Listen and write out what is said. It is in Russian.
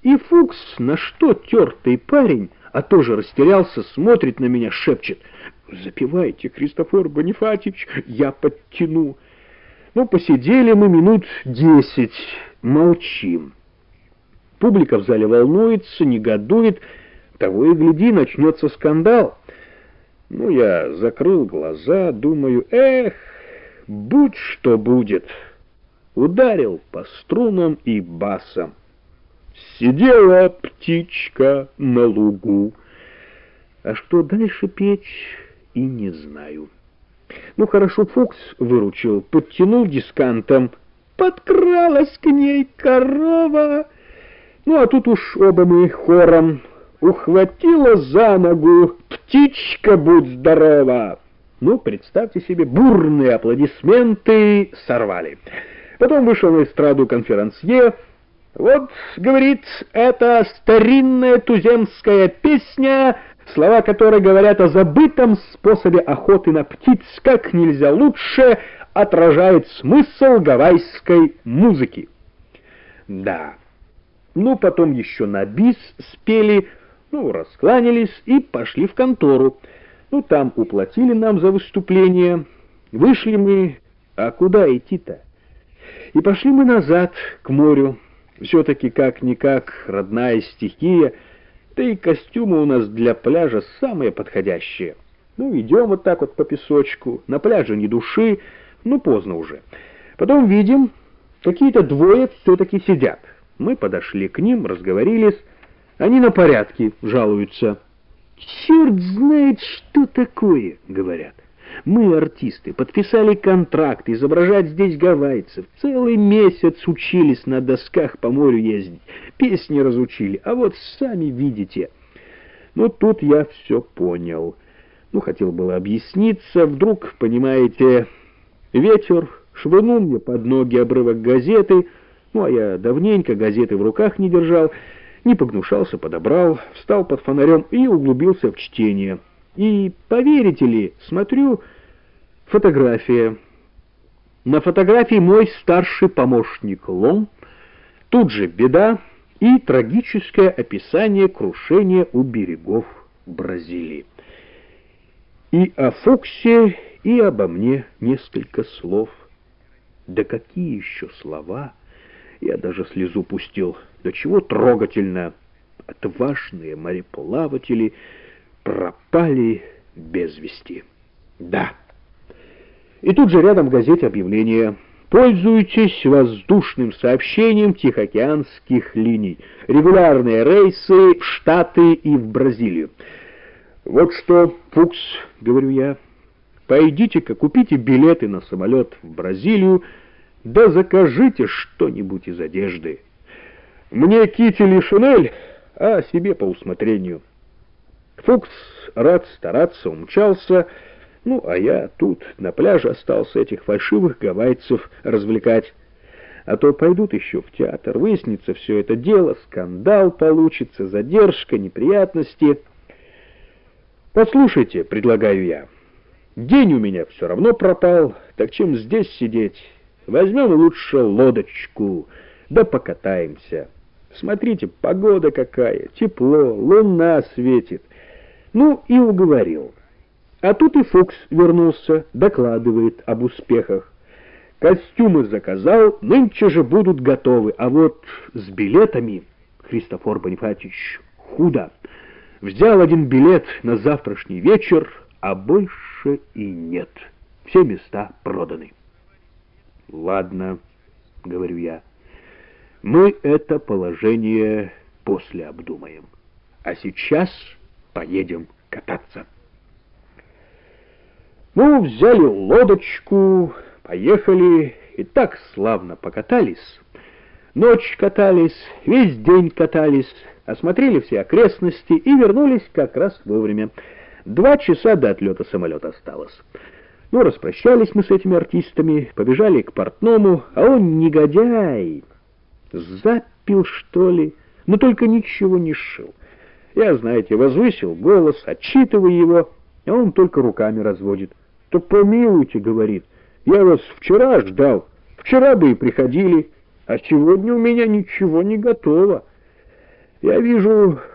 И Фукс, на что тертый парень, а тоже растерялся, смотрит на меня, шепчет: «Запевайте, Христофор Бонифатич, я подтяну». Ну, посидели мы минут 10, молчим. Публика в зале волнуется, негодует, того и гляди, начнется скандал. Ну, я закрыл глаза, думаю, будь что будет. Ударил по струнам и басом. Сидела птичка на лугу. А что дальше петь, и не знаю. Ну, хорошо, Фукс выручил, подтянул дискантом. Подкралась к ней корова. Ну, а тут уж оба мы хором. Ухватила за ногу, птичка, будь здорова. Ну, представьте себе, бурные аплодисменты сорвали. Потом вышел на эстраду конферансье. Вот, говорит, это старинная туземская песня, слова которой говорят о забытом способе охоты на птиц, как нельзя лучше отражает смысл гавайской музыки. Да. Ну, потом еще на бис спели, ну, раскланялись и пошли в контору. Ну, там уплатили нам за выступление. Вышли мы, а куда идти-то? И пошли мы назад, к морю. Все-таки как-никак родная стихия, да и костюмы у нас для пляжа самые подходящие. Ну, идем вот так вот по песочку, на пляже ни души, ну, поздно уже. Потом видим, какие-то двое все-таки сидят. Мы подошли к ним, разговорились, они на порядке жалуются. «Черт знает, что такое», — говорят. «Мы, артисты, подписали контракт изображать здесь гавайцев. Целый месяц учились на досках по морю ездить, песни разучили, а вот сами видите». Ну, тут я все понял. Ну, хотел было объясниться, вдруг, понимаете, ветер швырнул мне под ноги обрывок газеты, ну, а я давненько газеты в руках не держал, не погнушался, подобрал, встал под фонарем и углубился в чтение. И, поверите ли, смотрю, фотография. На фотографии мой старший помощник Лом, тут же беда и трагическое описание крушения у берегов Бразилии. И о Фуксе, и обо мне несколько слов. Да какие еще слова! Я даже слезу пустил. До чего трогательно! Отважные мореплаватели пропали без вести. Да. И тут же рядом в газете объявление: пользуйтесь воздушным сообщением тихоокеанских линий. Регулярные рейсы в Штаты и в Бразилию. Вот что, Фукс, говорю я, пойдите-ка купите билеты на самолет в Бразилию, да закажите что-нибудь из одежды. Мне китель и шинель, а себе по усмотрению. Фукс рад стараться, умчался, ну, а я тут на пляже остался этих фальшивых гавайцев развлекать. А то пойдут еще в театр, выяснится все это дело, скандал получится, задержка, неприятности. Послушайте, предлагаю я, день у меня все равно пропал, так чем здесь сидеть? Возьмем лучше лодочку, да покатаемся. Смотрите, погода какая, тепло, луна светит. Ну и уговорил. А тут и Фукс вернулся, докладывает об успехах. Костюмы заказал, нынче же будут готовы, а вот с билетами, Христофор Бонифатич, худо. Взял один билет на завтрашний вечер, а больше и нет. Все места проданы. Ладно, говорю я, мы это положение после обдумаем. А сейчас поедем кататься. Ну, взяли лодочку, поехали, и так славно покатались. Ночь катались, весь день катались, осмотрели все окрестности и вернулись как раз вовремя. 2 часа до отлета самолета осталось. Ну, распрощались мы с этими артистами, побежали к портному, а он, негодяй, запил, что ли, но только ничего не сшил. Я, знаете, возвысил голос, отчитываю его, а он только руками разводит. «Так помилуйте, — говорит, — я вас вчера ждал, вчера бы и приходили, а сегодня у меня ничего не готово». Я вижу,